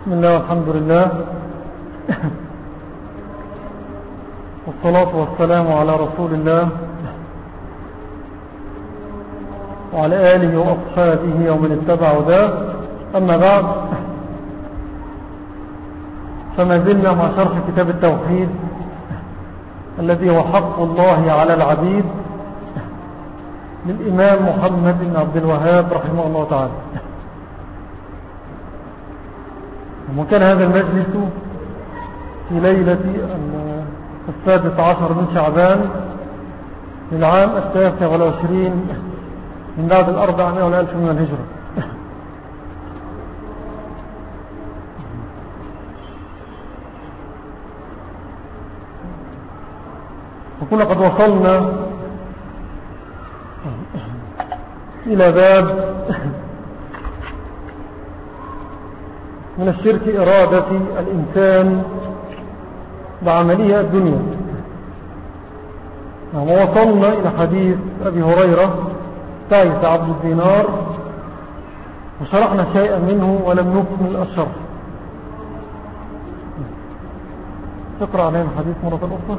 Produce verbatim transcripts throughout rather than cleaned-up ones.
بسم الله والحمد لله والصلاة والسلام على رسول الله وعلى آله وأصحابه ومن اتبع هداه. أما بعد، فما زلنا مع شرح كتاب التوحيد الذي هو حق الله على العبيد للإمام محمد بن عبد الوهاب رحمه الله تعالى. وكان هذا المجلس في ليلة السادس عشر من شعبان للعام التاسع والعشرين من بعد الأربعمائة والألف من الهجرة. وكنا قد وصلنا إلى باب من الشرك إرادة الإنسان بعملية الدنيا. ووصلنا إلى حديث أبي هريرة تعيس عبد الدينار، وشرحنا شيئا منه ولم نكمل الشرح. تقرأ علينا الحديث مرة أخرى.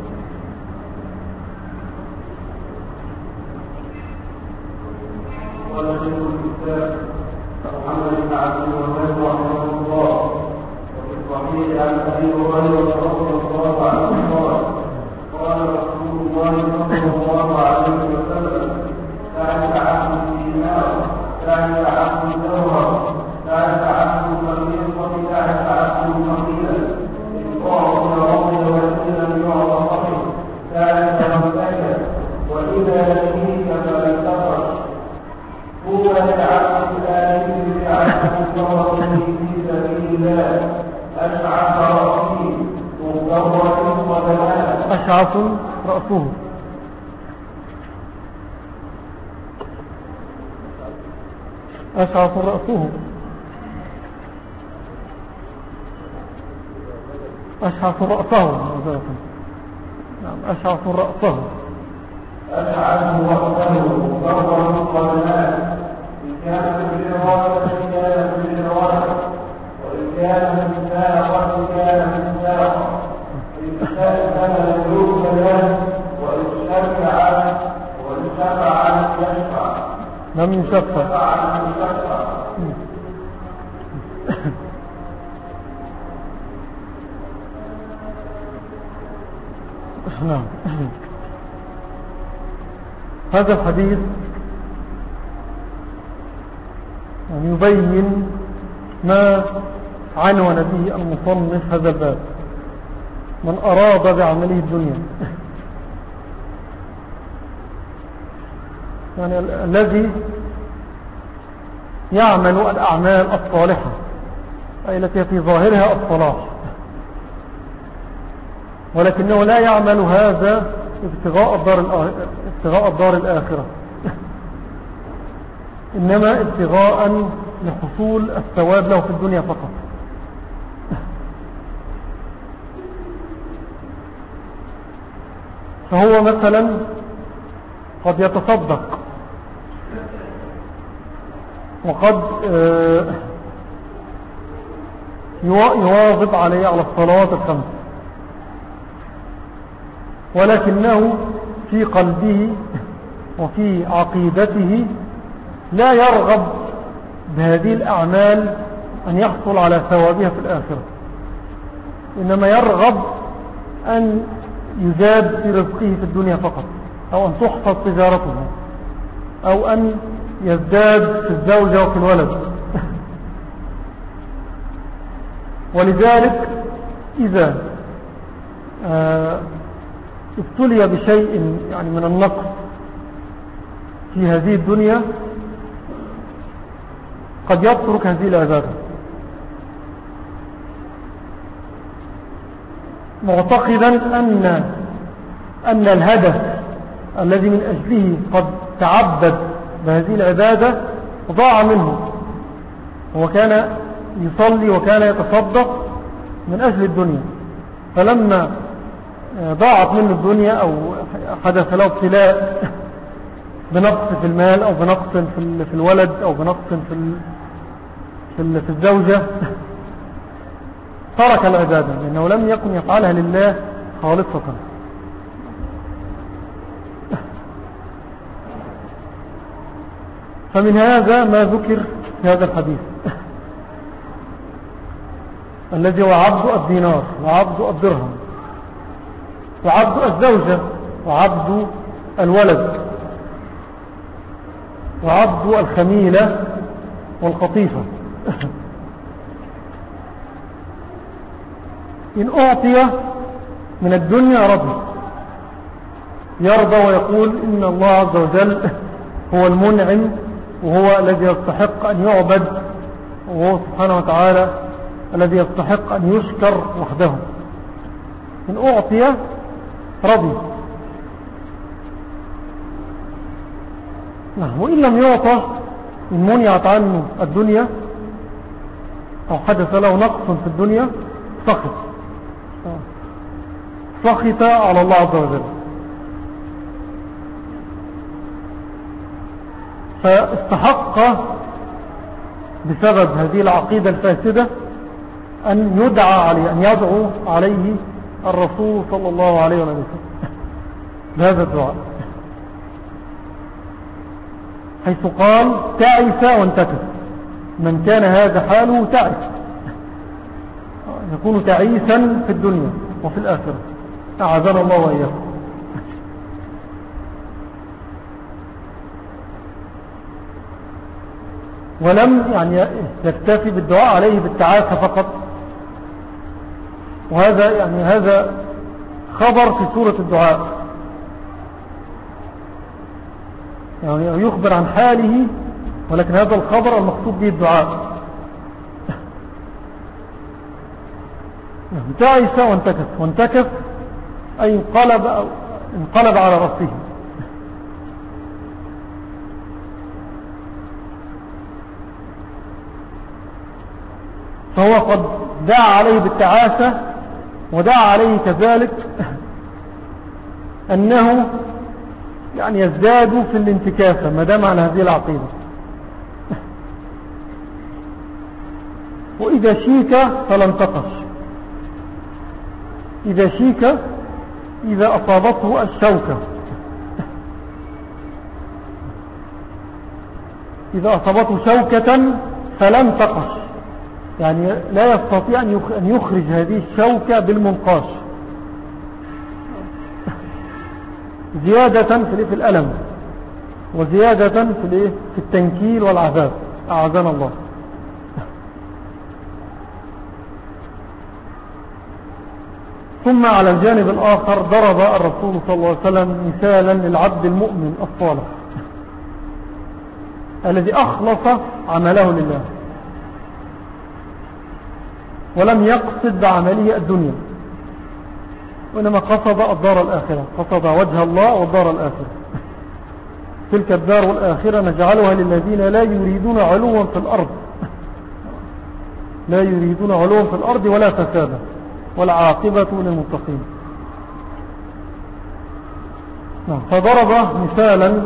قال شيخ الإسلام محمد بن عبد الوهاب رحمه الله وفي الصحيح عن أبي هريرة رضي الله عنه قال قال رسول الله صلى الله عليه وسلم تعرف عبد الدينار، تعرف عبد الدوهر، تعرف عبد الخليقة، تعرف عبد الفقير، إن أعطي رضي وإن لم يعط صحيح، تعرف ربك وإذا لقيك فلن تخرج. هو العبد الآمن بعبد الله في سبيل الله، أشعث رأسه مضطرة قدماه. أشعث رأسه أشعث رأسه أشعث رأسه نعم أشعث رأسه أشعث رأسه مضطرة قدماه. إن كان بالإرادة كان بالإرادة، وإن كان بالساقة كان بالساقة، إن كان ملوك له، وإن شفع وإن شفع يشفع لم يشفع نعم. هذا الحديث يعني يبين ما عنون به المصنف هذا الباب: من أراد بعمله الدنيا، يعني الذي يعمل الأعمال الصالحة أي التي في ظاهرها الصلاح، ولكنه لا يعمل هذا ابتغاء الدار ابتغاء الدار الآخرة، إنما ابتغاء لحصول الثواب له في الدنيا فقط. فهو مثلا قد يتصدق وقد يواظب عليه على الصلاة الخمس، ولكنه في قلبه وفي عقيدته لا يرغب بهذه الأعمال أن يحصل على ثوابها في الآخرة، إنما يرغب أن يزاد في رزقه في الدنيا فقط، أو أن تحفظ تجارته، أو أن يزداد في الزوجة وفي الولد. ولذلك إذا ابتلي بشيء يعني من النقص في هذه الدنيا قد يترك هذه العبادة، معتقدا أن أن الهدف الذي من أجله قد تعبد بهذه العبادة ضاع منه. هو كان يصلي وكان يتصدق من أجل الدنيا، فلما ضاعت منه الدنيا أو حدث له ابتلاء بنقص في المال أو بنقص في الولد أو بنقص في في الزوجة، ترك العبادة لأنه لم يكن يفعلها لله خالصة. فمن هذا ما ذكر في هذا الحديث الذي هو عبد الدينار وعبد الدرهم وعبد الزوجة وعبد الولد وعبد الخميلة والقطيفة. إن أعطي من الدنيا رضي، يرضى ويقول إن الله عز وجل هو المنعم وهو الذي يستحق أن يعبد، وهو سبحانه وتعالى الذي يستحق أن يشكر وحده. إن أعطي رضي. وإن لم يعطى، إن منعت عنه الدنيا أو حدث له نقص في الدنيا سخط سخط على الله عز وجل. فاستحق بسبب هذه العقيدة الفاسدة أن يدعى عليه، أن يدعو عليه الرسول صلى الله عليه وسلم بهذا الدعاء، حيث قال تعس وانتكس. من كان هذا حاله تعس، يكون تعيسا في الدنيا وفي الآخرة، أعاذنا الله وإياكم. ولم يعني يكتفي بالدعاء عليه بالتعاسة فقط، وهذا يعني هذا خبر في سورة الدعاء، يعني يخبر عن حاله، ولكن هذا الخبر المقصود به الدعاء. تعس وانتكف. وانتكف أي انقلب, أو انقلب على رأسه. فهو قد دعا عليه بالتعاسة، ودعا عليه كذلك أنه يعني يزداد في الانتكاسة ما دام على هذه العقيدة. وإذا شيك فلا انتقش. إذا شيك إذا أصابته الشوكة، إذا أصابته شوكة فلا انتقش، يعني لا يستطيع أن يخرج هذه الشوكة بالمنقاش، زيادة في الألم وزيادة في التنكيل والعذاب، أعاذنا الله. ثم على الجانب الآخر ضرب الرسول صلى الله عليه وسلم مثالا للعبد المؤمن الصالح الذي أخلص عمله لله ولم يقصد بعمله الدنيا، وإنما قصد الدار الآخرة، قصد وجه الله والدار الآخرة. تلك الدار الآخرة نجعلها للذين لا يريدون علوا في الأرض، لا يريدون علوا في الأرض ولا فسادا، والعاقبة للمتقين. فضرب مثالا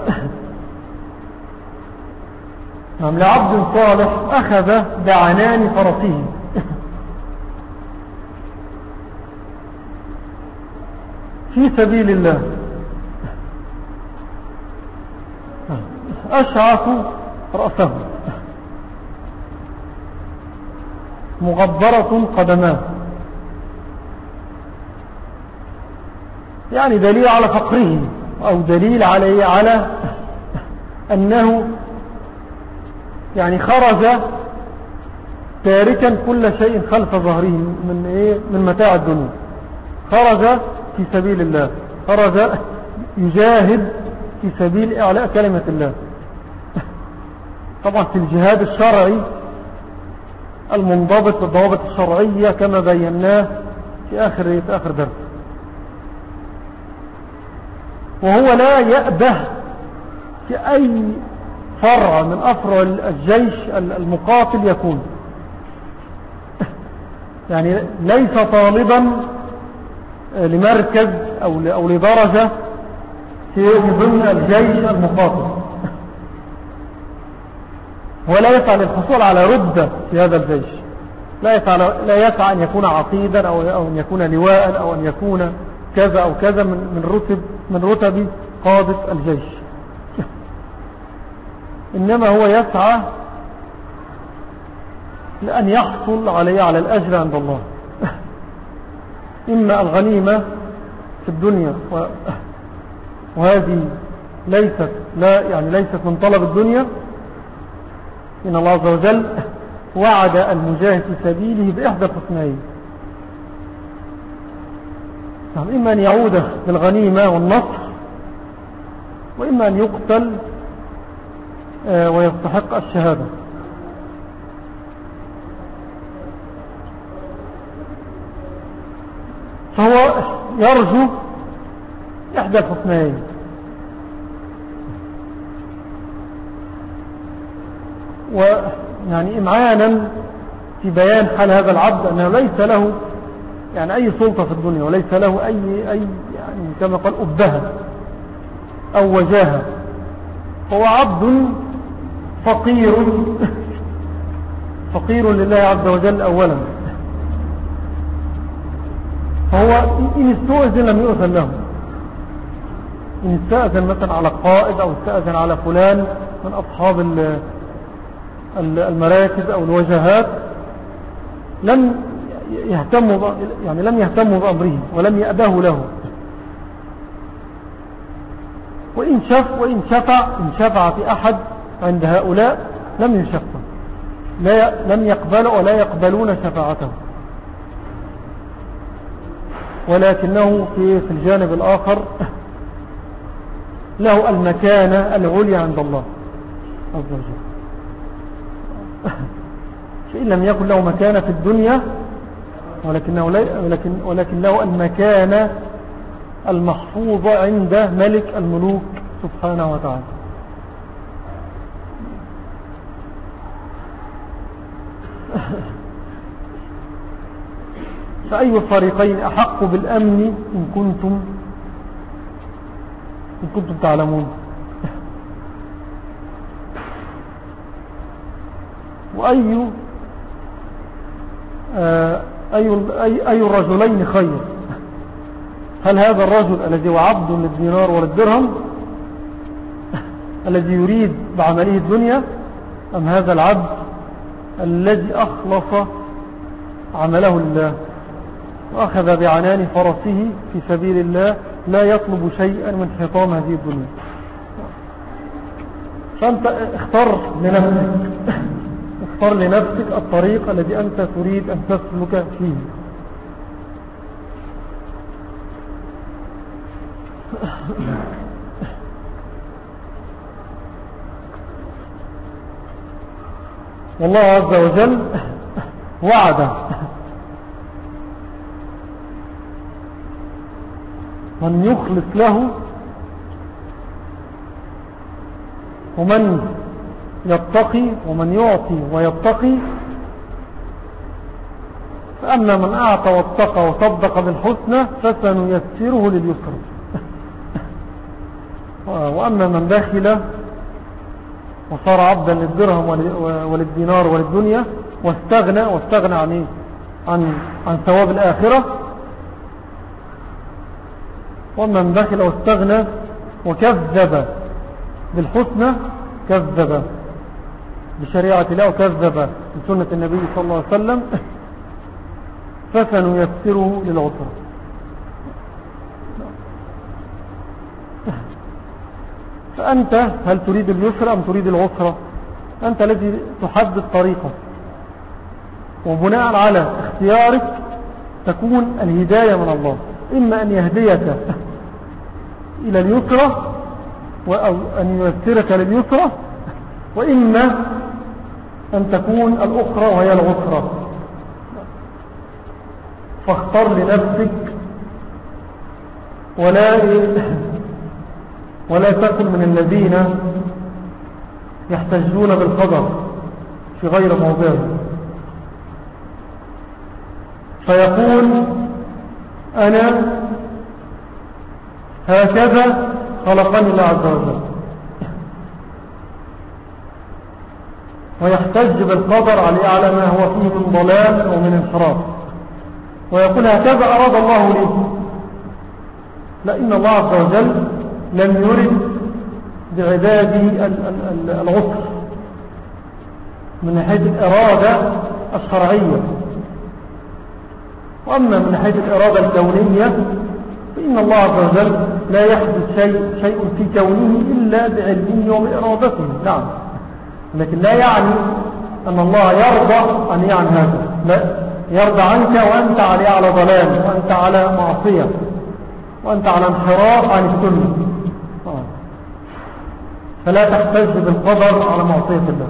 لعبد صالح أخذ بعنان فرسه في سبيل الله، أشعث رأسه مغبرة قدماه، يعني دليل على فقره أو دليل عليه على أنه يعني خرج تاركا كل شيء خلف ظهره من, إيه من متاع الدنيا، خرج في سبيل الله، خرج يجاهد في سبيل إعلاء كلمة الله. طبعا في الجهاد الشرعي المنضبط بالضوابط الشرعية كما بيناه في آخر, في آخر درس. وهو لا يأبه في أي فرع من أفرع الجيش المقاتل يكون، يعني ليس طالبا لمركز أو لدرجة في ضمن الجيش المقاتل، ولا يسعى للحصول على رتبة في هذا الجيش، لا يسعى, لا يسعى أن يكون عقيدا أو, أو أن يكون لواء أو أن يكون كذا أو كذا من, من, رتب, من رتب قادة الجيش. إنما هو يسعى لأن يحصل عليه على الأجر عند الله، إما الغنيمة في الدنيا، وهذه ليست لا يعني ليست من طلب الدنيا، إن الله عز وجل وعد المجاهد في سبيله بإحدى الحسنين، إما أن يعود بالغنيمة والنصر، وإما أن يقتل ويستحق الشهادة. فهو يرجو إحدى الحسنين، ويعني إمعانا في بيان حال هذا العبد أنه ليس له يعني أي سلطة في الدنيا، وليس له أي, أي يعني كما قال أبهة أو وجاهة، هو عبد فقير فقير لله عز وجل أولا. فهو إن استؤذن لم يؤذن له، إن استأذن مثلا على قائد أو استأذن على فلان من أصحاب المراكز أو الوجهات لم يهتموا يعني لم يهتموا بأمره ولم يأباه له. وإن شف وإن شفع إن شفع في أحد عند هؤلاء لم يشفع، لا لم يقبلوا ولا يقبلون شفاعته، ولكنه في في الجانب الآخر له المكانة العليا عند الله عز وجل. فإن لم يكن له مكانة في الدنيا، ولكنه ولكن ولكن له المكانة المحفوظة عند ملك الملوك سبحانه وتعالى. فأي الفريقين أحق بالأمن إن كنتم إن كنتم تعلمون؟ وأي آه أي, أي, أي الرجلين خير؟ هل هذا الرجل الذي هو عبد للدينار وللدرهم الذي يريد بعمله الدنيا، أم هذا العبد الذي أخلص عمله لله وأخذ بعنان فرسه في سبيل الله لا يطلب شيئا من حطام هذه الدنيا؟ فأنت اختار لنفسك اختار لنفسك الطريق الذي أنت تريد أن تسلك فيه. والله عز وجل وعد من يخلص له ومن يتقي ومن يعطي ويتقي. فأما من أعطى واتقى وصدق بالحسنى فسنيسره لليسر، وأما من بخل وصار عبدا للدرهم وللدينار وللدنيا واستغنى واستغنى عن إيه؟ عن عن ثواب الآخرة. ومن بخل واستغنى وكذب بالحسنى، كذب بشريعة الله وكذب بسنة النبي صلى الله عليه وسلم، فسنيسره للعسرة. فأنت هل تريد اليسر أم تريد العسرة؟ أنت الذي تحدد طريقك، وبناء على اختيارك تكون الهداية من الله، إما أن يهديك إلى اليسرة أو أن ييسرك لليسرة، وإما أن تكون الأخرى وهي العسرة. فاختر لنفسك ولا ولا تكن من الذين يحتجون بالقدر في غير موضعه، فيقول أنا هكذا خلقني الله عز وجل، ويحتج بالقدر على ما هو فيه من ضلال أو من انحراف، ويقول هكذا أراد الله لي. لا، إن الله عز وجل لم يرد بعباده العسر من ناحية الإرادة الشرعية. وأما من ناحية الإرادة الكونية فإن الله عز وجل لا يحدث شيء, شيء في كونه إلا بعلمه وبإرادته. نعم، لكن لا يعني أن الله يرضى أن يعني هذا، لا، يرضى عنك وأنت على على ضلال، وأنت على معصية، وأنت على انحراف عن السنة، فلا تحتج بالقدر على معصية الله.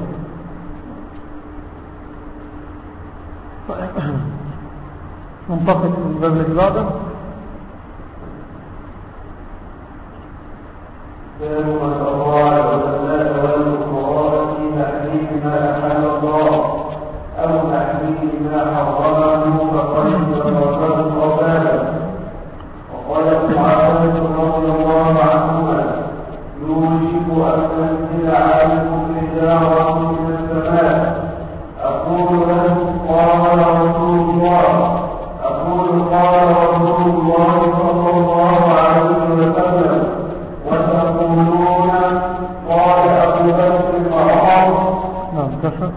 ننتقل للباب الذي بعده. باب من أطاع العلماء والفقهاء في تحريم ما أحل الله أو تحريم ما حرمه فقد تركه قبالا. وقال تعالى رضي الله عنهما يوشك أن تنزل عليكم حجارة من السماء أقول له قال رسول الله أقول قال رسول الله صلى الله عليه وسلم وتقولون قال أبو بكر وعمر. نعم، كفى.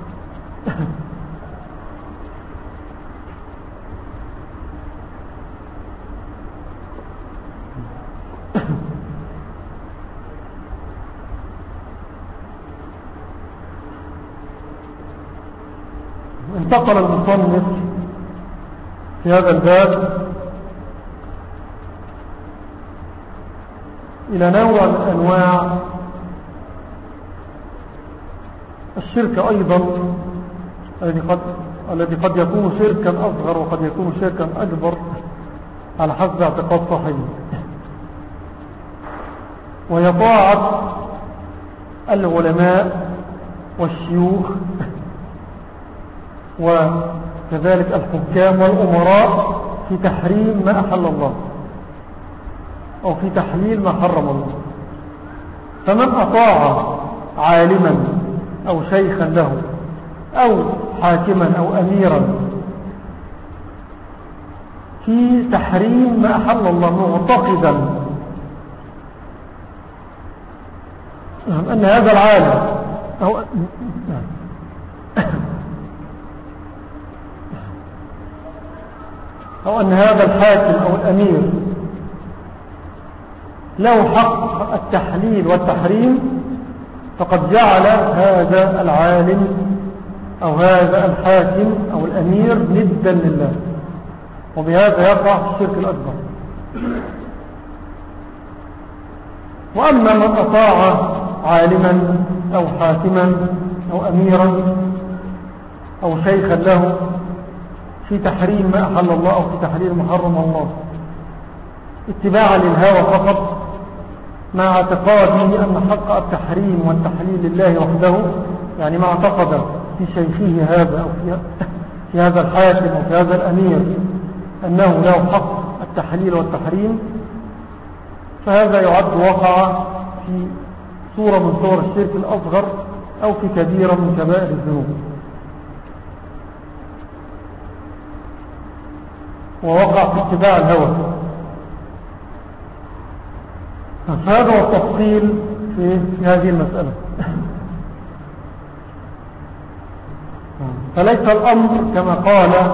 انتقل المصنف في هذا الباب إلى نوع من أنواع الشرك أيضا الذي قد, الذي قد يكون شركا أصغر وقد يكون شركا أكبر على حسب اعتقاد صاحبه، وهي طاعة العلماء والشيوخ وكذلك الحكام والأمراء في تحريم ما أحل الله أو في تحليل ما حرم الله. فمن أطاع عالما أو شيخا له أو حاكما أو أميرا في تحريم ما أحل الله معتقدا أن هذا العالم أو أو أن هذا الحاكم أو الأمير له حق التحليل والتحريم، فقد جعل هذا العالم أو هذا الحاكم أو الأمير ندا لله، وبهذا يقع في الشرك الأكبر. وأما من أطاع عالما أو حاكما أو أميرا أو شيخا له في تحريم ما أحل الله أو في تحليل ما حرم الله اتباعا للهوى فقط، مع اعتقاده أن حق التحريم والتحليل لله وحده، يعني ما اعتقد في شيخه هذا أو في, في هذا الحاكم أو في هذا الأمير أنه له حق التحليل والتحريم، فهذا يعد وقع في صورة من صور الشرك الأصغر أو في كبيرة من كبائر الذنوب، ووقع في اتباع الهوى. فهذا هو التفصيل في هذه المسألة. فليس الأمر كما قال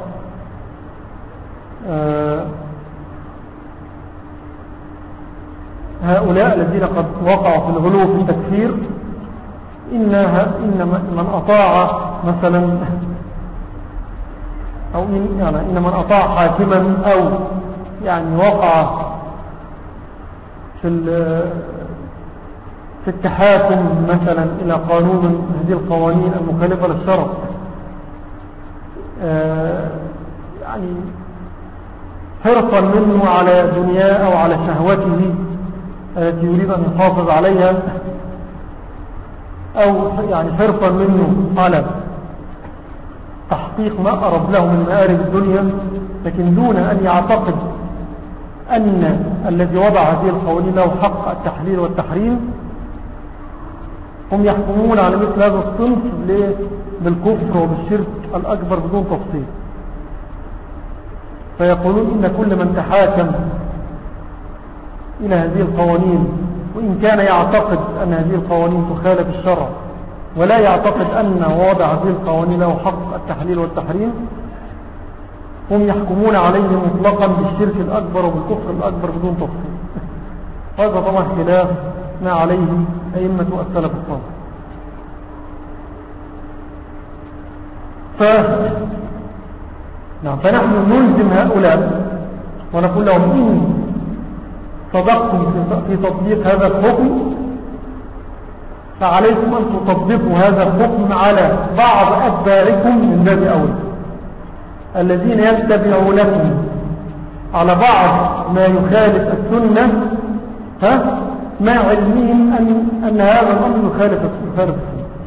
هؤلاء الذين قد وقعوا في الغلو في التكفير، إنها إن من أطاع مثلا أو إن, يعني إن من أطاع حاكما أو يعني وقع في في التحاكم مثلا إلى قانون من هذه القوانين المخالفة للشرع، يعني حرصا منه على دنياه أو على شهوته التي يريد أن يحافظ عليها، أو يعني حرصا منه على تحقيق ما أقرب له من مآرب الدنيا، لكن دون أن يعتقد أن الذي وضع هذه القوانين له حق التحليل والتحريم، هم يحكمون على مثل هذا الصنف بالكفر وبالشرك الأكبر بدون تفصيل، فيقولون إن كل من تحاكم إلى هذه القوانين وإن كان يعتقد أن هذه القوانين تخالف الشرع ولا يعتقد أن وضع هذه القوانين له حق التحليل والتحريم، هم يحكمون عليه مطلقا بالشرك الأكبر وبالكفر الأكبر بدون تفصيل. هذا طبعا خلاف ما عليه أئمة السلف الصالح. ف... نعم فنحن نلزم هؤلاء ونقول لهم إن صدقتم في تطبيق هذا الحكم فعليكم أن تطبقوا هذا الحكم على بعض أتباعكم من باب أولى الذين يتبعونكم على بعض ما يخالف السنة، ها مع علمهم أن, أن هذا الأمر يخالف السنة.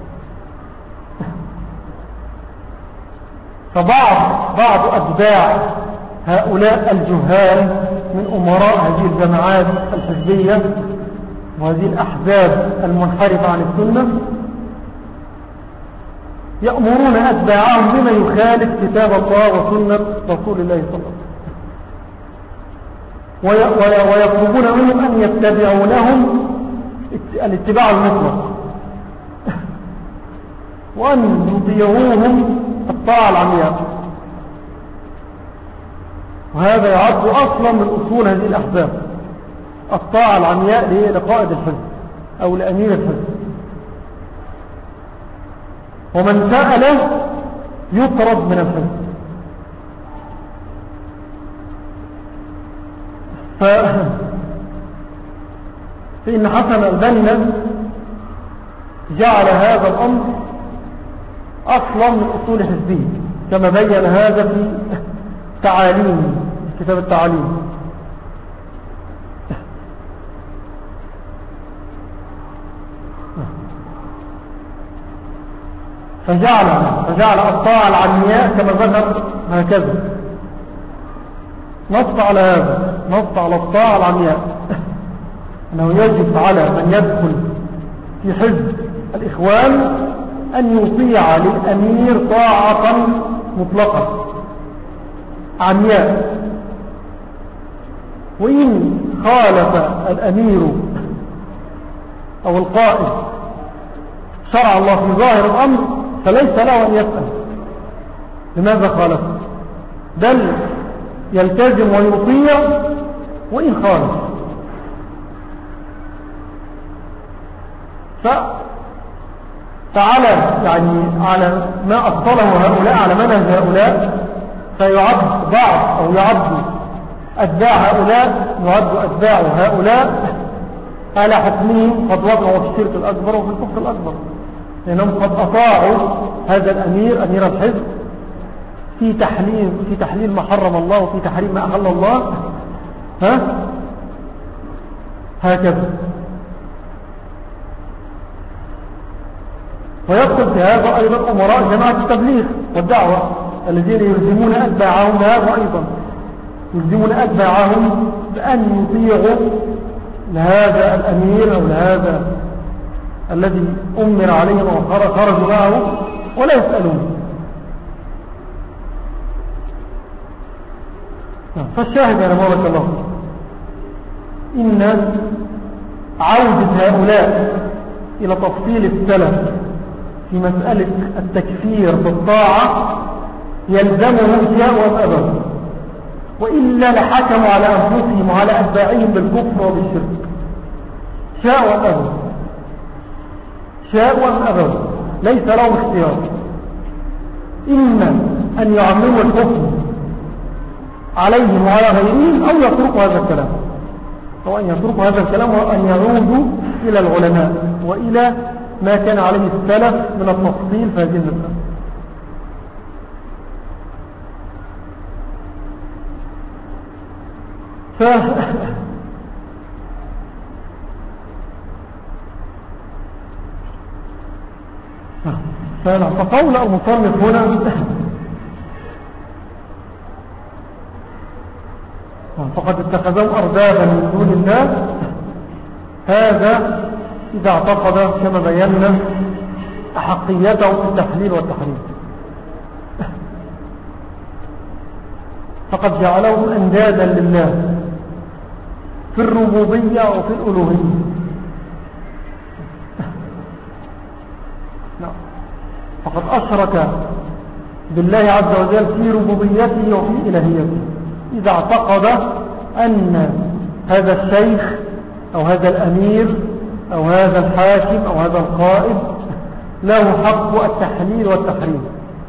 فبعض بعض أتباع هؤلاء الجهال من أمراء هذه الجماعات الحزبية وهذه الأحزاب المنحرفة عن السنة يأمرون أتباعهم بما يخالف كتاب الله وسنة رسول الله صلى الله عليه وسلم، ويطلبون منهم أن يتبعوا لهم الاتباع المطلق وأن يطيعوهم الطاعة العمياء. وهذا يعد أصلا من أصول هذه الأحزاب، الطاعة العمياء لقائد الحزب أو لأمير الحزب، ومن سأل يطرد من الحزب. ف... فإن حسن البنا جعل هذا الأمر أصلا من أصول حزبه كما بين هذا في تعاليم كتاب التعاليم. فجعل فجعل الطاعة العمياء كما ذكر هكذا، نص على هذا، نص على الطاعة العمياء أنه يجب على من يدخل في حزب الإخوان أن يطيع للأمير طاعة مطلقة عمياء، وإن خالف الأمير أو القائد شرع الله في ظاهر الأمر فليس له أن يسأل لماذا خالف، بل يلتزم ويطيع وإن خالف. فعلى يعني على ما أبطله هؤلاء على منهج هؤلاء فيعد بعض أو يعد أتباع هؤلاء يعد أتباع هؤلاء على حكمهم قد وقعوا في الشرك الأكبر وفي الكفر الأكبر، لأنهم قد أطاعوا هذا الأمير أمير الحزب في تحليل في تحليل ما حرم الله وفي تحريم ما أحل الله، ها هكذا. ويدخل في هذا أيضا أمراء جماعة التبليغ والدعوة الذين يلزمون أتباعهم هذا أيضا، يلزمون أتباعهم بأن يطيعوا لهذا الأمير أو لهذا الذي أمر عليهم وخرجوا معه ولا يسألون. فالشاهد يا بارك الله إن عودة هؤلاء إلى تفصيل السلف في مسألة التكفير بالطاعة يلزمهم شاء وأبوا، وإلا لحكموا على أنفسهم وعلى أتباعهم بالكفر وبالشرك شاء وأبوا، شاء وأبوا، ليس لهم اختيار، إما أن يعملوا الحكم عليهم وعلى غيرهم أو يتركوا هذا الكلام، أو أن يتركوا هذا الكلام وأن يعودوا إلى العلماء وإلى ما كان عليه السلف من التفصيل في هذه المسألة. ف... فقول المصنف هنا فقد اتخذوا أربابا من دون الله، هذا إذا اعتقد كما بينا أحقيته في التحليل والتحريم، فقد جعلهم أندادا لله في الربوبية وفي الألوهية. فقد أشرك بالله عز وجل في ربوبيته وفي إلهيته إذا اعتقد أن هذا الشيخ أو هذا الأمير أو هذا الحاكم أو هذا القائد له حق التحليل والتحريم.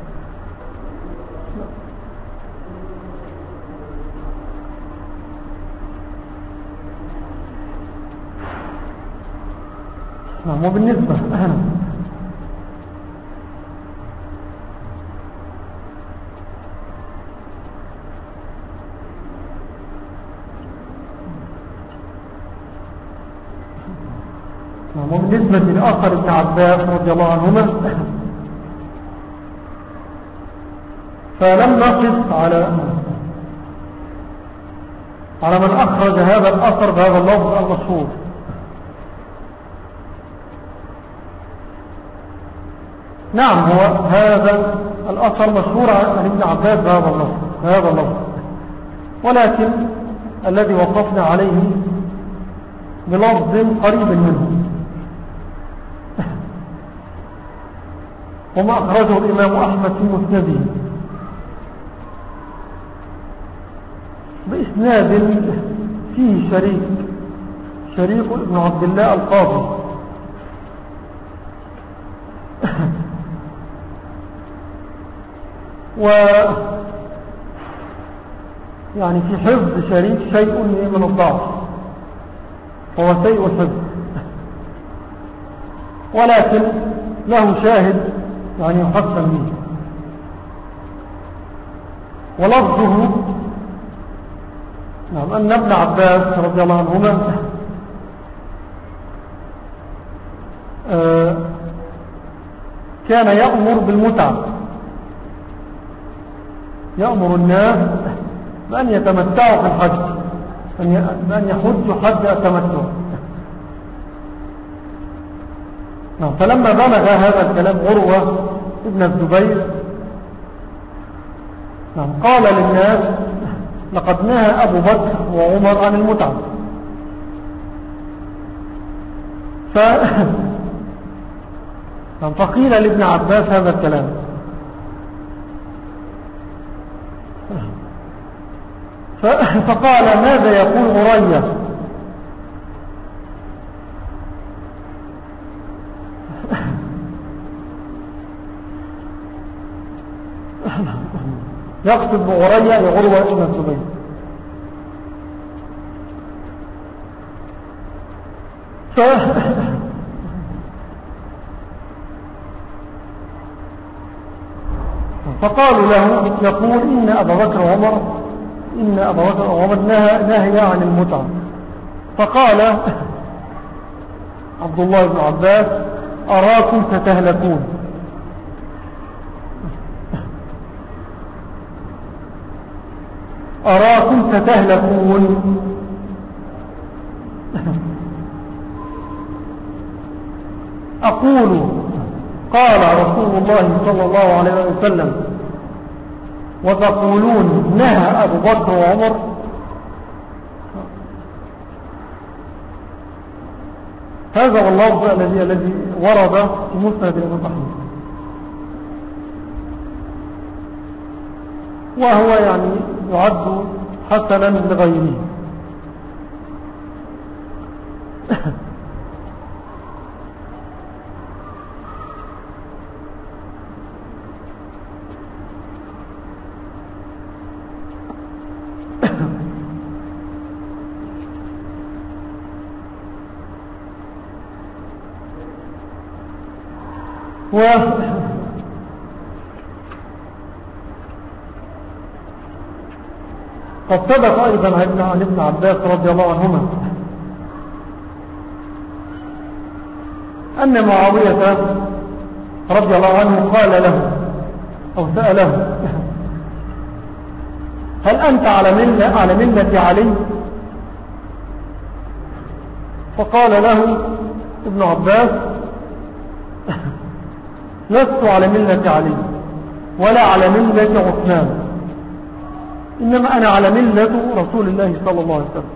نعم. وبالنسبة وبالنسبة لأثر ابن عباس رضي الله عنهما، فلم نقف على على من أخرج هذا الأثر بهذا اللفظ المشهور، نعم هو هذا الأثر مشهور عن ابن عباس بهذا اللفظ بهذا اللفظ ولكن الذي وقفنا عليه بلفظ قريب منه، وما أخرجه الإمام أحمد في مسنده بإسناد فيه شريك شريك ابن عبد الله القاضي، و يعني في حفظ شريك شيء من الضعف، هو سيء الحفظ، ولكن له شاهد يعني يحسن به، ولفظه نعم أن ابن عباس رضي الله عنهما آه كان يأمر بالمتعة، يأمر الناس بأن يتمتعوا في الحج، بأن يحجوا حج التمتع. نعم. فلما بلغ هذا الكلام عروة ابن الزبير نعم قال للناس لقد نهى أبو بكر وعمر عن المتعة، ف... فقيل لابن عباس هذا الكلام، ف... فقال ماذا يقول مريا؟ يقصد بغرية لغروة ابن الزبير. ف... فقالوا له يقول إن أبا بكر وعمر إن أبا بكر وعمر نهى, نهي عن المتعة. فقال عبد الله بن عباس أراكم ستهلكون، أراكم ستهلكون. أقول قال رسول الله صلى الله عليه وسلم وتقولون نهى أبو بكر وعمر. هذا هو اللفظ الذي الذي ورد في مسند الإمام أحمد، وهو يعني يعد حسنا لغيره. و قد سبق أيضا عن ابن عباس رضي الله عنهما أن معاوية رضي الله عنه قال له أو سأله هل أنت على ملة, على ملة علي؟ فقال له ابن عباس لست على ملة علي ولا على ملة عثمان، إنما أنا على ملة رسول الله صلى الله عليه وسلم.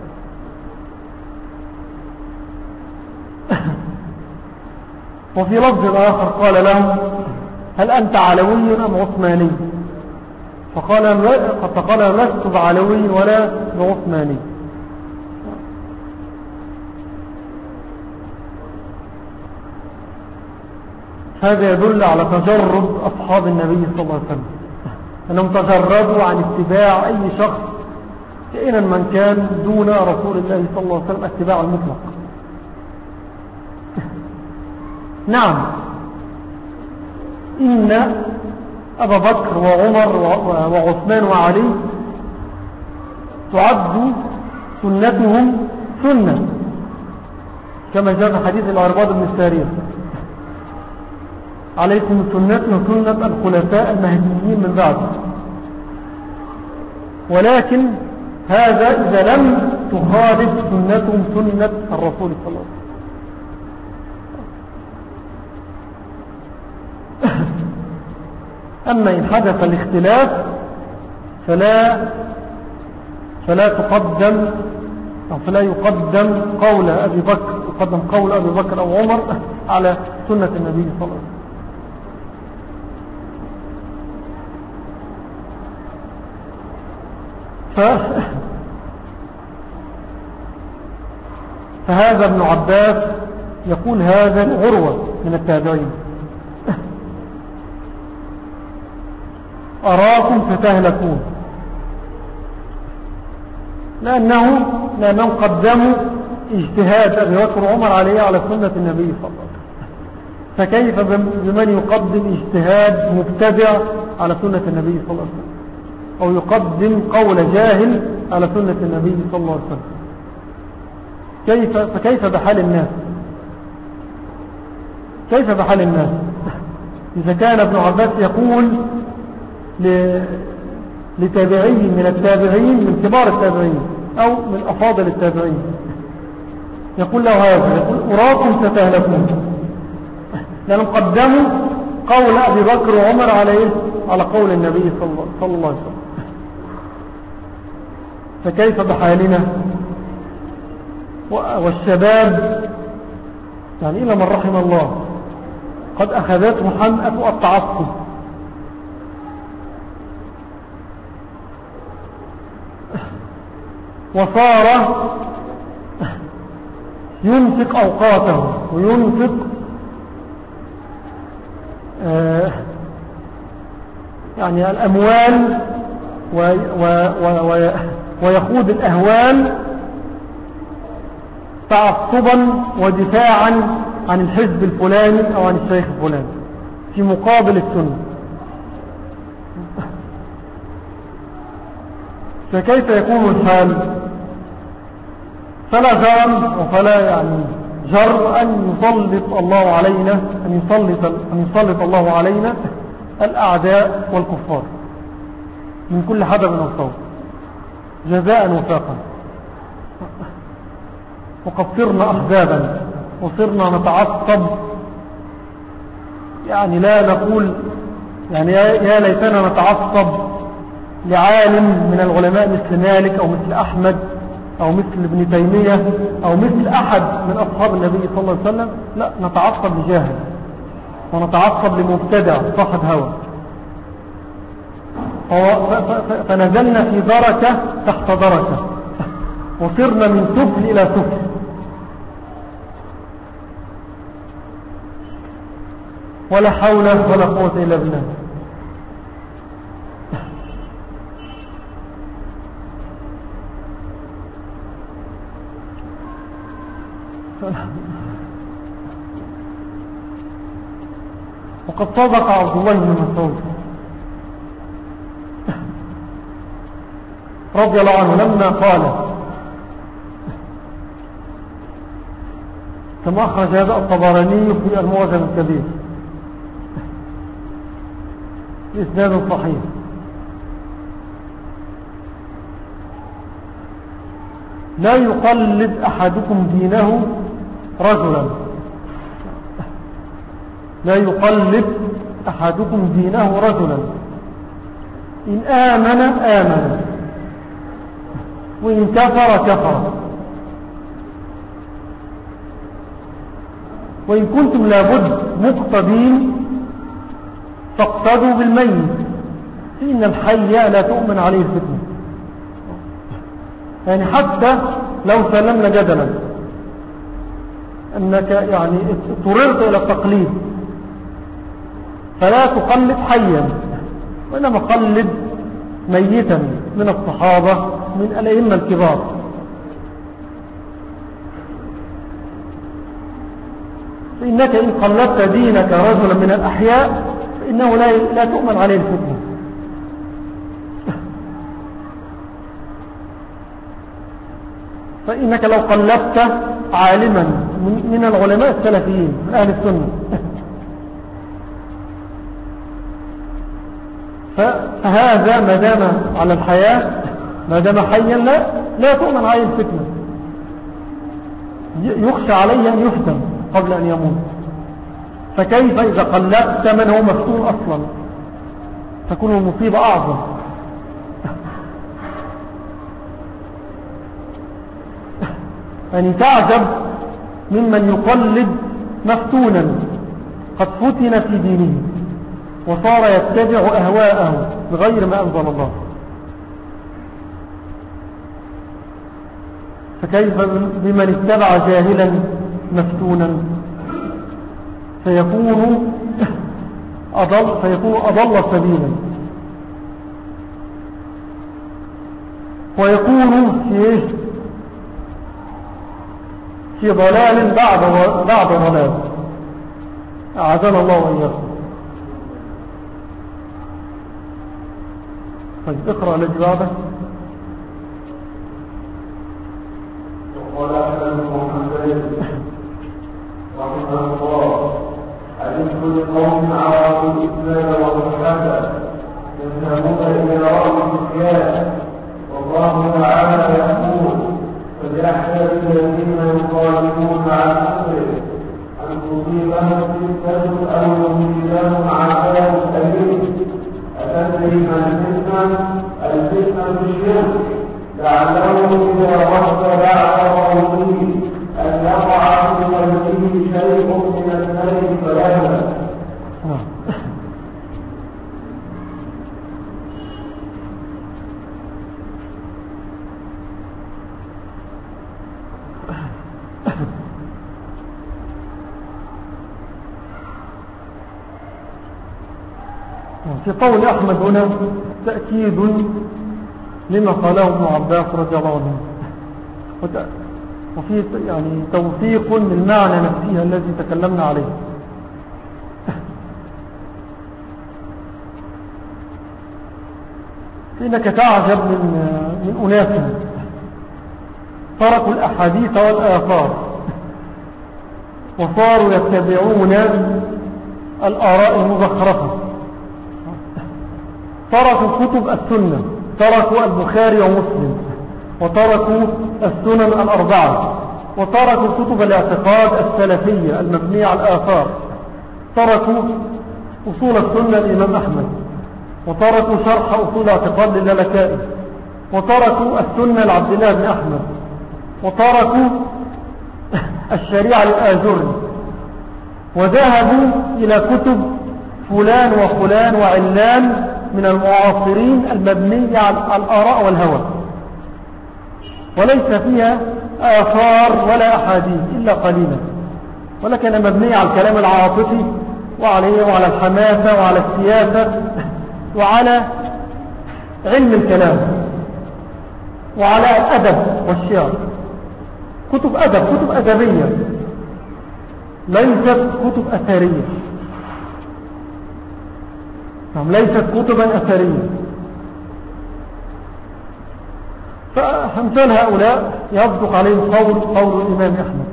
وفي لفظ آخر قال له هل أنت علوي أم عثماني؟ فقال فقال لست بعلوي ولا بعثماني. هذا يدل على تجرد أصحاب النبي صلى الله عليه وسلم، أنهم تجردوا عن اتباع أي شخص كائنا من كان دون رسول الله صلى الله عليه وسلم اتباع المطلق. نعم، إن أبا بكر وعمر وعثمان وعلي تعد سنتهم سنة كما جاء في حديث العرباض بن السارية عليكم سنة وسنة الخلفاء المهديين من بعد، ولكن هذا إذا لم تخالف سنتهم سنة الرسول صلى الله عليه وسلم. أما إن حدث الاختلاف فلا فلا تقدم أو فلا يقدم قول أبي بكر يقدم قول أبي بكر أو عمر على سنة النبي صلى الله عليه وسلم. ف... فهذا ابن عباس يقول هذا العروة من التابعين أراكم فتهلكون، لأنه لأنهم قدموا اجتهاد أبي بكر وعمر عليه على سنة النبي صلى الله عليه وسلم، فكيف بمن يقدم اجتهاد مبتدع على سنة النبي صلى الله عليه وسلم، أو يقدم قول جاهل على سنة النبي صلى الله عليه وسلم؟ كيف فكيف بحال الناس؟ كيف بحال الناس إذا كان ابن عباس يقول لتابعي من التابعين من كبار التابعين أو من أفاضل التابعين، يقول له هذا، يقول أراكم ستهلكون، لأنهم قدموا قول أبي بكر وعمر عليه على قول النبي صلى الله عليه وسلم. فكيف بحالنا والشباب؟ يعني إلى من رحم الله قد أخذته حمأة التعصب، وصار ينفق أوقاته وينفق آه يعني الأموال و و و ويخوض الأهوال تعصبا ودفاعا عن الحزب الفلاني أو عن الشيخ الفلاني في مقابل السنة. فكيف يكون الحال؟ فلا جرم وفلا يعني جر أن يسلط الله علينا أن يسلط, أن يسلط الله علينا الأعداء والكفار من كل حدب وصوب جزاء وفاقا. وقد صرنا أحزابا وصرنا نتعصب، يعني لا نقول يعني يا ليتنا نتعصب لعالم من العلماء مثل مالك أو مثل أحمد أو مثل ابن تيمية أو مثل أحد من أصحاب النبي صلى الله عليه وسلم، لا، نتعصب لجاهل ونتعصب لمبتدع صاحب هوى. فنزلنا في دركة تحت دركة وصرنا من سفل إلى سفل. ولا حول ولا قوة إلا بالله. وقد صدق عبد الله بن مسعود رضي الله عنه لما قال كما أخرج هذا الطبراني في المعجم الكبير بإسناد صحيح: لا يقلد أحدكم دينه رجلا لا يقلب أحدكم دينه رجلا، إن آمن آمن وإن كفر كفر. وإن كنتم لابد مقتدين فاقتدوا بالميت، فإن الحي لا تؤمن عليه الفتنة. يعني حتى لو سلمنا جدلا أنك يعني اضطررت إلى التقليد، فلا تقلد حيا وإنما قلد ميتا من الصحابة من الأئمة الكبار. فإنك إن قلدت دينك رجلا من الأحياء فإنه لا, لا تؤمن عليه الفتنة. فإنك لو قلدت عالما من العلماء السلفيين من أهل السنة فهذا ما دام على الحياة ما دام حيا لا, لا تؤمن عليه الفتنة، يخشى عليه أن يفتن قبل أن يموت. فكيف إذا قلدت من هو مفتون أصلا؟ تكون المصيبة أعظم. يعني تعجب ممن يقلد مفتونا قد فتن في دينه وصار يتبع أهواءه بغير ما أنزل الله. فكيف بمن اتبع جاهلا مفتونا فيكون أضل, فيكون أضل سبيلا ويكون في في ضلال بعد بعد ضلال. أعاذنا الله وإياكم. طيب اقرأ الذي بعده. وقال أحمد بن محمد رحمه الله: ألف لقوم عرفوا الإسلام والصحابة يذهبون إلى رأي السفيان، والله تعالى يقول: فليحذر الذين يخالفون عن أمره أن تصيبهم فتنة أو يصيبهم عذاب أليم. أتدري ما الفتنة؟ الفتنة الشرك، لعلهم إذا رد بعد قوله أن يقع في قلبه شيء من الخير فيهلك. في قول أحمد هنا تأكيد لما قاله ابن عباس رضي الله عنه، وفي يعني توثيق للمعنى نفسها الذي تكلمنا عليه. فإنك تعجب من من أناس تركوا الأحاديث والآثار وصاروا يتبعون الآراء المزخرفة، تركوا كتب السنة، تركوا البخاري ومسلم، وتركوا السنن الأربعة، وتركوا كتب الاعتقاد السلفية المبنية على الآثار، تركوا أصول السنة الإمام أحمد، وتركوا شرح أصول اعتقاد للالكائي، وتركوا السنة لعبد الله بن أحمد، وتركوا الشريعة للآجري، وذهبوا إلى كتب فلان وفلان وعلان من المعاصرين المبنية على الآراء والهوى، وليس فيها آثار ولا أحاديث إلا قليلا، ولكن مبنية على الكلام العاطفي وعليه وعلى الحماسة وعلى السياسة وعلى علم الكلام وعلى الأدب والشعر. كتب أدب، كتب أدبية، ليست كتب أثرية. نعم، ليست كتبا أثرية. فأمثال هؤلاء يصدق عليهم قول قول الإمام أحمد: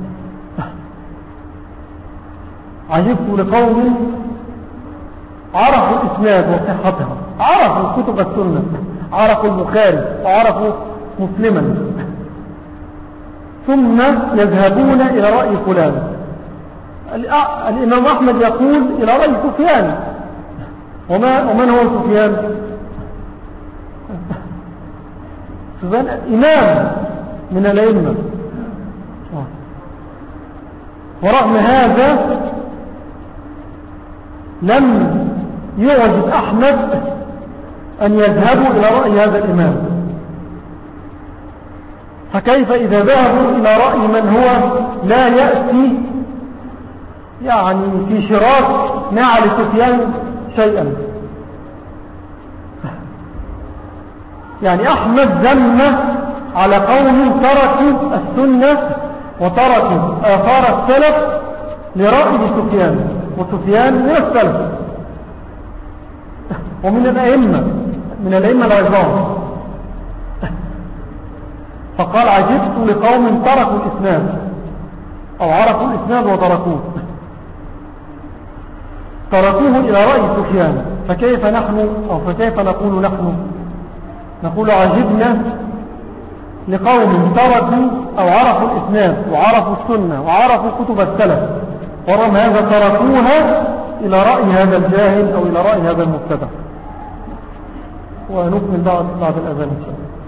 عجبت لقوم عرفوا الإسناد وصحته، عرفوا كتب السنة، عرفوا البخاري وعرفوا مسلما، ثم يذهبون إلى رأي فلان الإمام أحمد يقول إلى رأي سفيان. وما ومن هو سفيان؟ سفيان إمام من الأئمة. ورغم هذا لم يوجد أحمد أن يذهبوا إلى رأي هذا الإمام. فكيف إذا ذهبوا إلى رأي من هو لا يأتي يعني في شراك نعل سفيان شيئا؟ يعني أحمد ذم على قوم تركوا السنة وتركوا آثار السلف لرأي سفيان، وسفيان من السلف ومن الأئمة من الأئمة العظام. فقال عجبت لقوم تركوا الإسناد أو عرفوا الإسناد وتركوه تركوه إلى رأي سفيان. فكيف نحن أو فكيف نقول نحن نقول عجبنا لقوم تركوا أو عرفوا الإسناد وعرفوا السنة وعرفوا كتب السلف، ورغم هذا تركوها إلى رأي هذا الجاهل أو إلى رأي هذا المبتدع. ونكمل بعد بعد الأذان إن شاء الله.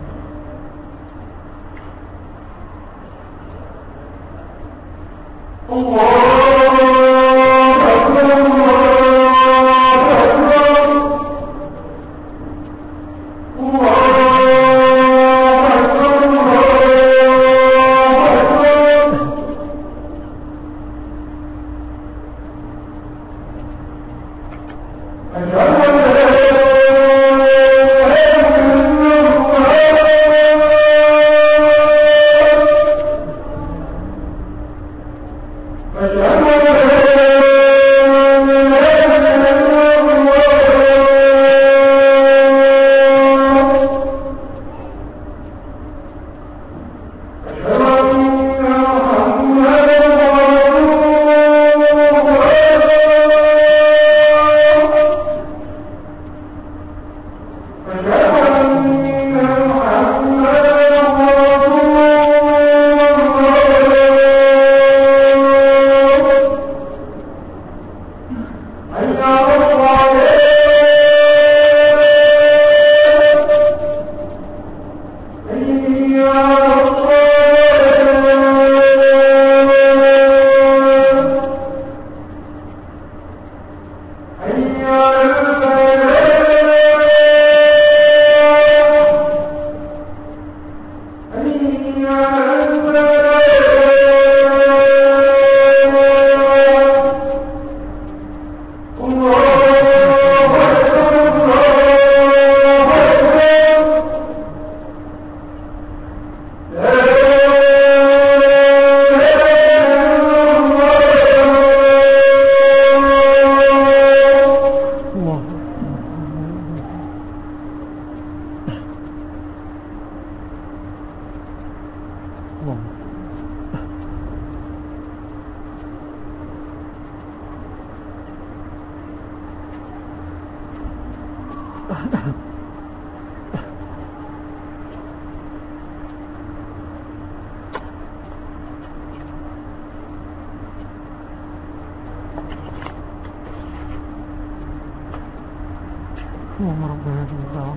اللهم رب هذه الدعوة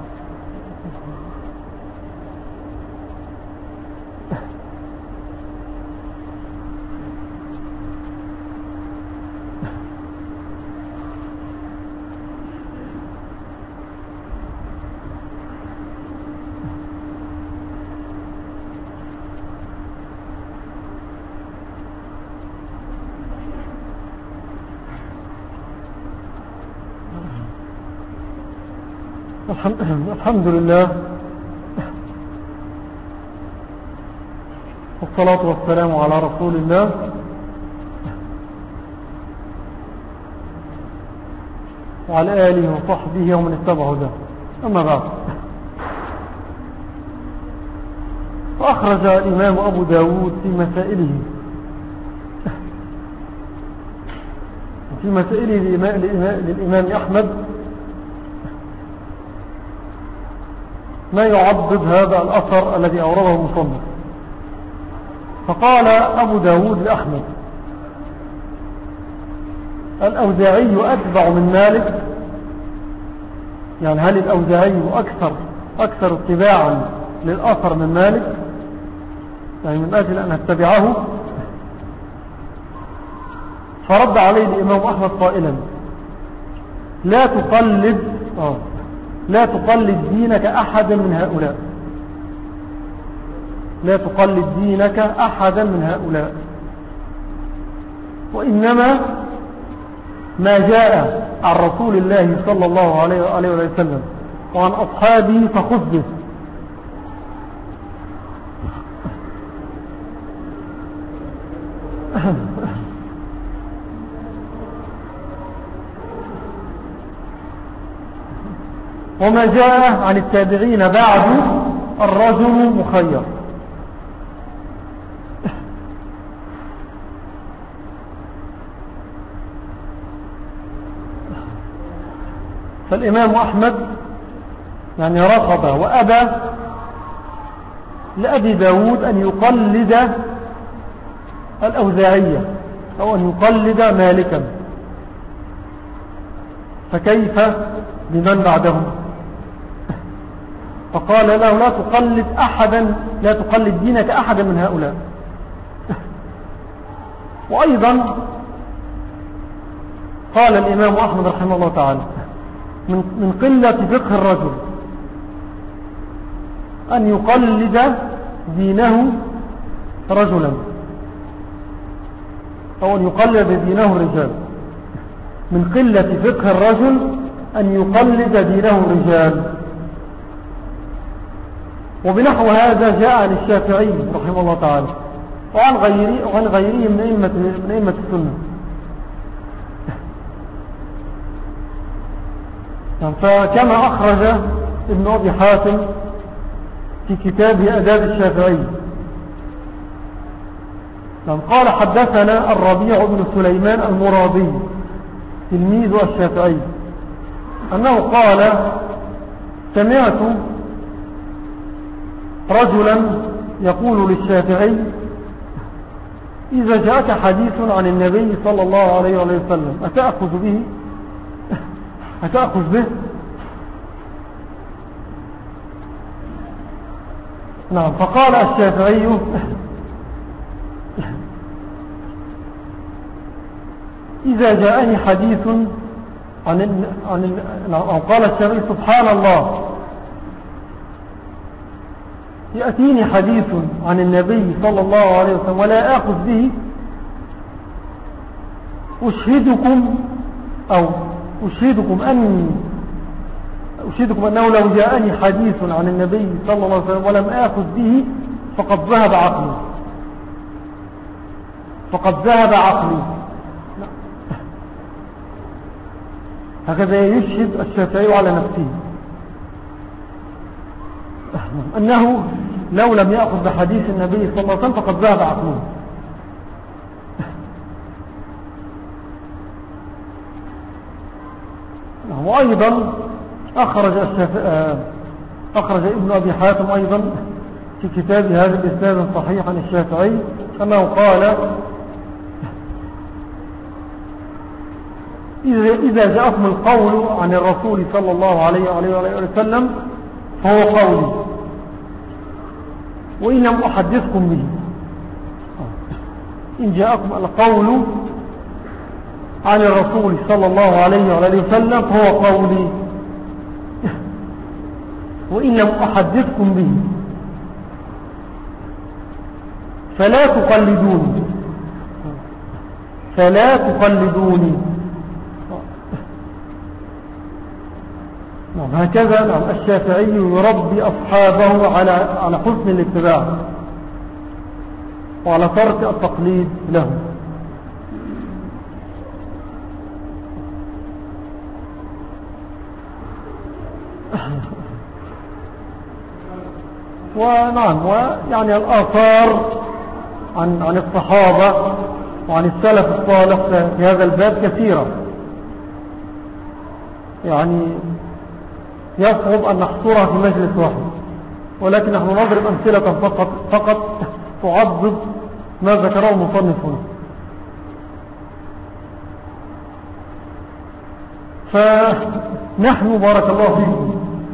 الحمد لله والصلاة والسلام على رسول الله وعلى آله وصحبه ومن اتبعه ذا. أما بعد، فأخرج الإمام أبو داود في مسائله في مسائله للإمام أحمد ما يعضد هذا الأثر الذي أورده المصنف. فقال أبو داود لأحمد: الأوزاعي أتبع من مالك؟ يعني هل الأوزاعي أكثر أكثر اتباعا للأثر من مالك، يعني من أجل أن أتبعه؟ فرد عليه الإمام أحمد قائلا لا تقلد آه لا تقلد دينك أحدا من هؤلاء، لا تقلد دينك أحدا من هؤلاء، وإنما ما جاء عن رسول الله صلى الله عليه وسلم وعن أصحابه فخذ به. وما جاء عن التابعين بعد الرجل مخير. فالإمام أحمد يعني رفض وأبى لأبي داود أن يقلد الأوزاعية أو أن يقلد مالكا، فكيف بمن بعدهم؟ فقال له لا تقلد أحدا، لا تقلد دينك أحدا من هؤلاء. وأيضا قال الإمام أحمد رحمه الله تعالى من قلة فقه الرجل أن يقلد دينه رجلا أو أن يقلد دينه رجال. من قلة فقه الرجل أن يقلد دينه رجال. وبنحو هذا جاء عن الشافعي رحمه الله تعالى وعن غيره وعن غيره من أئمة من أئمة السنة. فكما أخرج ابن أبي حاتم في كتابه أداب الشافعي قال حدثنا الربيع بن سليمان المرادي تلميذ الشافعي أنه قال سمعت رجلا يقول للشافعي إذا جاءك حديث عن النبي صلى الله عليه وسلم أتأخذ به أتأخذ به؟ نعم. فقال الشافعي إذا جاءني حديث عن عن أو قال الشافعي سبحان الله يأتيني حديث عن النبي صلى الله عليه وسلم ولا آخذ به أشهدكم أو أشهدكم أن أشهدكم أنه لو جاءني حديث عن النبي صلى الله عليه وسلم ولم آخذ به فقد ذهب عقلي فقد ذهب عقلي هكذا يشهد الشافعي على نفسه أنه لو لم يأخذ بحديث النبي صلى الله عليه وسلم فقد ذهب عقله. وأيضا أخرج, أخرج ابن أبي حاتم أيضا في كتاب هذا الإسناد صحيح عن الشافعي أنه قال إذا جاءكم القول عن الرسول صلى الله عليه وآله وسلم فهو قولي وإن لم أحدثكم به. إن جاءكم القول عن الرسول صلى الله عليه وآله وسلم فهو قولي وإن لم أحدثكم به فلا تقلدوني فلا تقلدوني. هكذا الشافعي يربي أصحابه على على حسن الاتباع وعلى ترك التقليد له. ونعم ويعني الآثار عن عن الصحابة وعن السلف الصالح في هذا الباب كثيرة، يعني يصعب أن نحصرها في مجلس واحد، ولكن نحن نضرب أمثلة فقط فقط تعضد ما ذكره المصنف هنا. فنحن بارك الله فيكم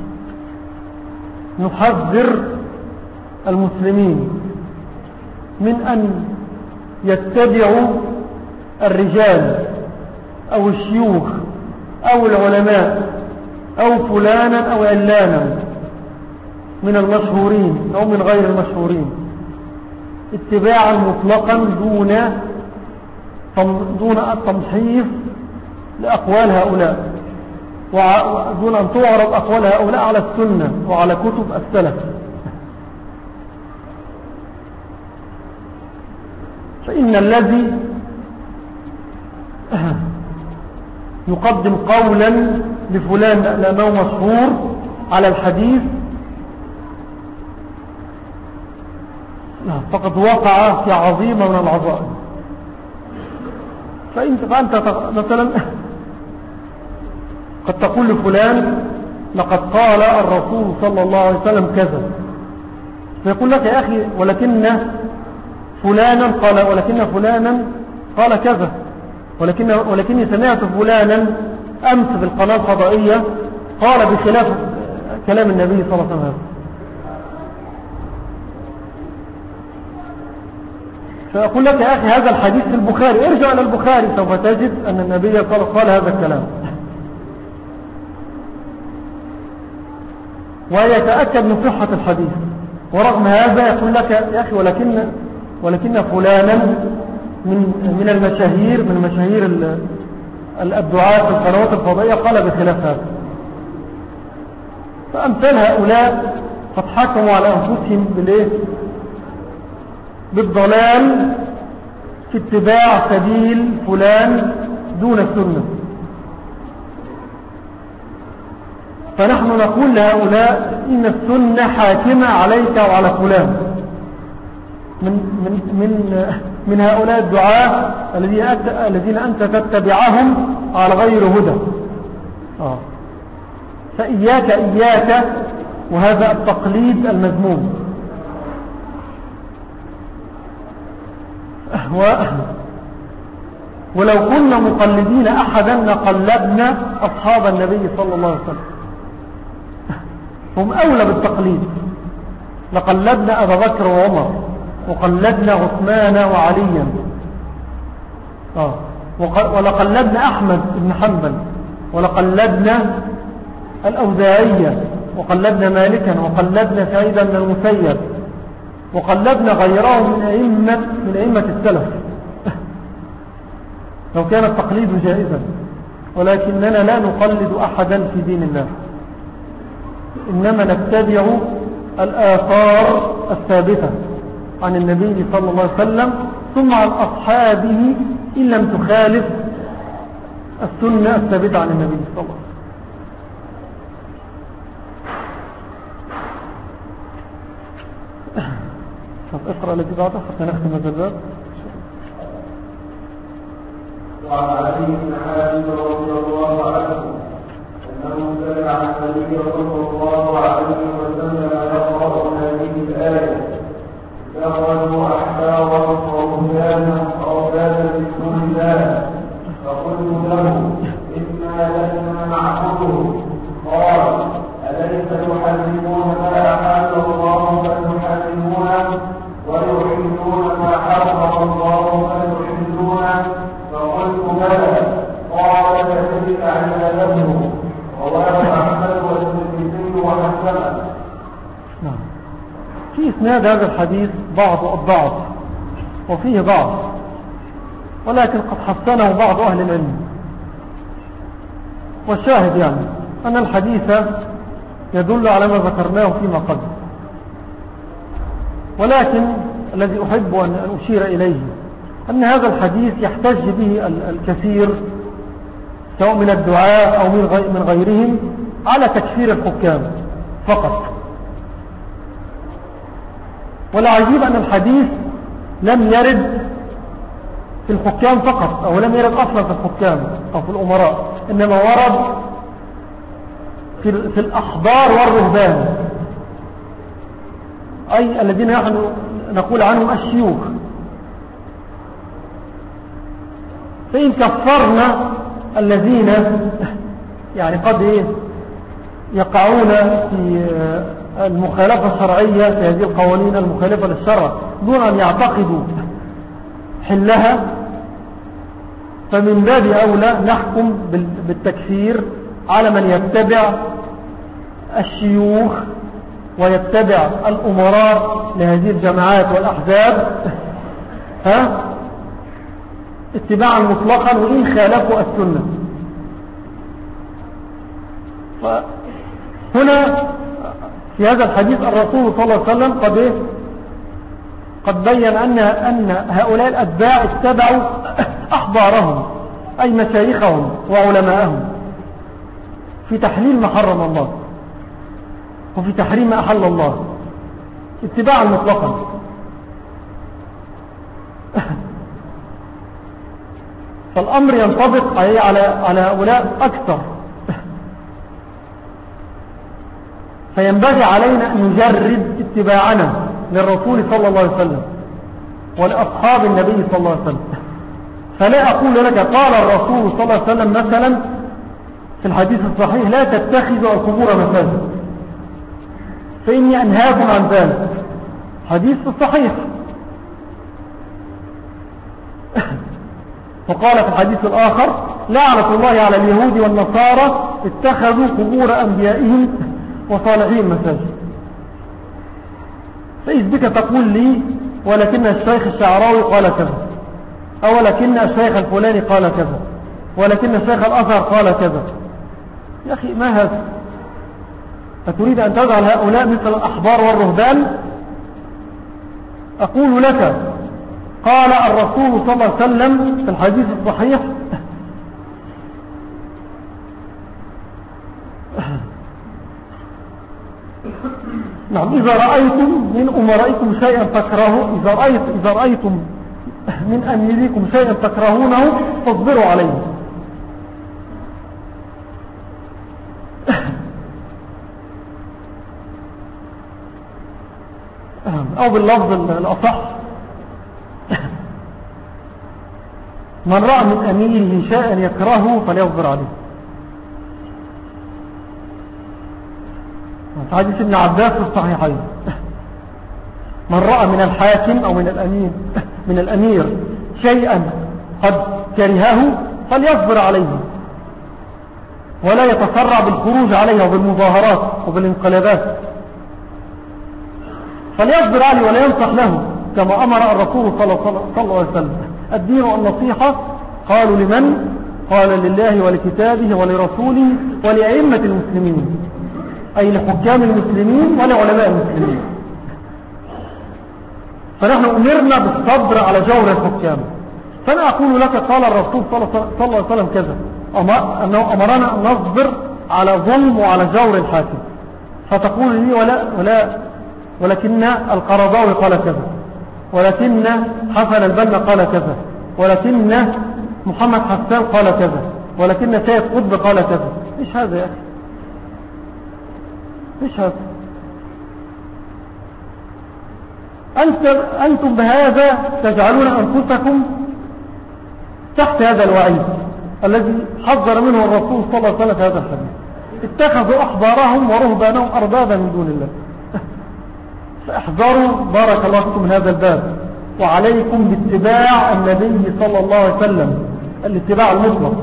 نحذر المسلمين من أن يتبعوا الرجال أو الشيوخ أو العلماء أو فلانا أو علانا من المشهورين أو من غير المشهورين اتباعا مطلقا دون دون التمحيص لأقوال هؤلاء ودون أن تعرض أقوال هؤلاء على السنة وعلى كتب السلف. فإن الذي يقدم قولا لفلان لأنه مشهور على الحديث فقد وقع في عظيمة من العظائم. فأنت, فأنت مثلا قد تقول لفلان لقد قال الرسول صلى الله عليه وسلم كذا، فيقول لك يا أخي ولكن فلانا قال ولكن فلانا قال كذا، ولكن ولكني سمعت فلانا أمس في القناة الفضائية قال بخلاف كلام النبي صلى الله عليه وسلم. فأقول لك يا أخي هذا الحديث في البخاري، ارجع إلى البخاري سوف تجد أن النبي قال, قال هذا الكلام، ويتأكد من صحة الحديث. ورغم هذا يقول لك يا أخي ولكن ولكن فلانا من من المشاهير من مشاهير الدعاة في القنوات الفضائية قال بخلاف هذا. فأمثال هؤلاء قد حكموا على أنفسهم بالإيه؟ بالضلال في اتباع سبيل فلان دون السنة. فنحن نقول لهؤلاء إن السنة حاكمة عليك وعلى فلان من, من, من, من هؤلاء الدعاة الذين أنت تتبعهم على غير هدى. آه. فإياك إياك وهذا التقليد المذموم. و ولو كنا مقلدين أحدا لقلدنا أصحاب النبي صلى الله عليه وسلم، هم أولى بالتقليد. لقلدنا أبا بكر وعمر، وقلدنا عثمان وعليا، آه. ولقلدنا أحمد بن حنبل، ولقلدنا الأوزاعية، وقلدنا مالكا، وقلدنا سعيد بن المسيب، وقلدنا غيرهم من أئمة من أئمة السلف لو كان التقليد جائزا. ولكننا لا نقلد أحدا في دين الله، إنما نتبع الآثار الثابتة عن النبي صلى الله عليه وسلم ثم عن أصحابه إن لم تخالف السنة الثابتة عن النبي صلى الله عليه وسلم. اقرأ الذي بعده حتى نختم هذا الباب. وعن علي بن حاتم رضي الله عنه أنه سمع النبي صلى الله عليه وسلم يقرأ هذه الآية: اتخذوا أحبارهم ورهبانهم أربابا من دون الله فقلت له إنا لسنا نعبدهم. قال: أليس يحرمون ما أحل الله فيحرمونه ويحلون ما حرم الله فيحلونه؟ فقلت بلى. قال: فتلك عبادته. رواه أحمد والترمذي وحسنه. في إسناد هذا الحديث بعض الضعف وفيه ضعف، ولكن قد حسنه بعض أهل العلم. والشاهد يعني أن الحديث يدل على ما ذكرناه فيما قبل. ولكن الذي أحب أن أشير إليه أن هذا الحديث يحتج به الكثير سواء من الدعاء أو من غيرهم على تكفير الحكام فقط. والعجيب أن الحديث لم يرد في الحكام فقط، أو لم يرد أصلا في الحكام أو في الأمراء، إنما ورد في الأحبار والرهبان، أي الذين نحن نقول عنهم الشيوخ. فإن كفرنا الذين يعني قد إيه يقعون في المخالفة الشرعية في هذه القوانين المخالفة للشرع دون أن يعتقدوا حلها، فمن باب أولى نحكم بالتكفير على من يتبع الشيوخ ويتبع الأمراء لهذه الجماعات والأحزاب ها اتباعا مطلقا وإن خالفوا السنة. فهنا في هذا الحديث الرسول صلى الله عليه وسلم قد إيه؟ قد بين أن, أن هؤلاء الأتباع اتبعوا أحبارهم أي مشايخهم وعلماءهم في تحليل ما حرم الله وفي تحريم ما أحل الله اتباعا مطلقا. فالأمر ينطبق على على هؤلاء أكثر، فينبغي علينا أن نجرد اتباعنا للرسول صلى الله عليه وسلم ولأصحاب النبي صلى الله عليه وسلم. فلا أقول لك قال الرسول صلى الله عليه وسلم مثلا في الحديث الصحيح لا تتخذوا القبور مساجد فإني أنهاكم عن ذلك، حديث الصحيح. وقال في الحديث الآخر لعنة الله على اليهود والنصارى اتخذوا قبور أنبيائهم وصالحين مساجد. فإذ بك تقول لي ولكن الشيخ الشعراوي قال كذا، أو ولكن الشيخ الفلاني قال كذا، ولكن الشيخ الأزهر قال كذا. يا أخي ما هذا؟ أتريد أن تجعل هؤلاء مثل الأحبار والرهبان؟ أقول لك قال الرسول صلى الله عليه وسلم في الحديث الصحيح نعم إذا رأيتم من أمرائكم شيئا تكرهوا إذا, رأيت إذا رأيتم من أميركم شيئا تكرهونه فاصبروا عليه. أو باللفظ الأصح من رأى من أميره شيئا يكرهه فليصبر عليه. في حديث ابن عباس في الصحيحين من رأى من الحاكم أو من الأمير من الأمير شيئا قد كرهه فليصبر عليه ولا يتسرع بالخروج عليه وبالمظاهرات وبالانقلابات، فليصبر عليه ولا ينصح له كما أمر الرسول صلى الله عليه وسلم. الدين والنصيحة قالوا لمن؟ قال لله ولكتابه ولرسوله ولأئمة المسلمين، أي لحكام المسلمين ولعلماء المسلمين. فنحن أمرنا بالصبر على جور الحكام. فأنا أقول لك قال الرسول صلى الله عليه وسلم كذا، أنه أمرنا أن نصبر على ظلم وعلى جور الحاكم، فتقول لي ولا, ولا ولكن القرضاوي قال كذا، ولكن حسن البنا قال كذا، ولكن محمد حسان قال كذا، ولكن سيد قطب قال كذا. إيش هذا يا أخي؟ إيش هذا؟ أنت أنتم بهذا تجعلون أنفسكم تحت هذا الوعيد الذي حذر منه الرسول صلى الله عليه وسلم في هذا الحديث. اتخذوا أحبارهم ورهبانهم أربابا من دون الله. فاحذروا بارك الله فيكم من هذا الباب، وعليكم باتباع النبي صلى الله عليه وسلم الاتباع المطلق،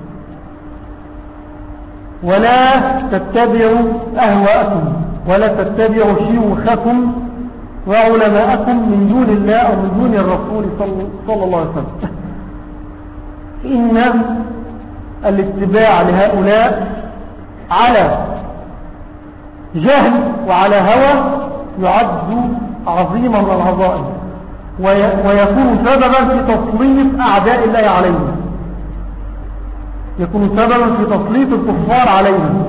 ولا تتبعوا أهواءكم ولا تتبعوا شيوخكم وعلماءكم من دون الله أو من دون الرسول صلى الله عليه وسلم. إن الاتباع لهؤلاء على جهل وعلى هوى يعد عظيما من العظائم، ويكون سببا في تسليط أعداء الله عليهم، يكون سببا في تسليط الكفار عليهم.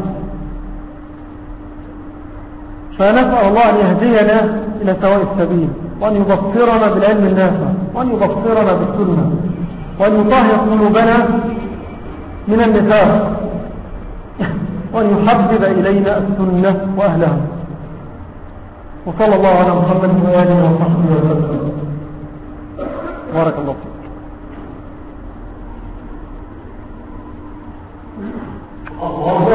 فنسأل الله أن يهدينا إلى سواء السبيل، وأن يبصرنا بالعلم النافع، وأن يبصرنا بالسنة، وأن يطهر قلوبنا من النفاق، وأن يحبب إلينا السنة وأهلها. وصلى الله على محمد وآله وصحبه وسلم. بارك الله فيك. الله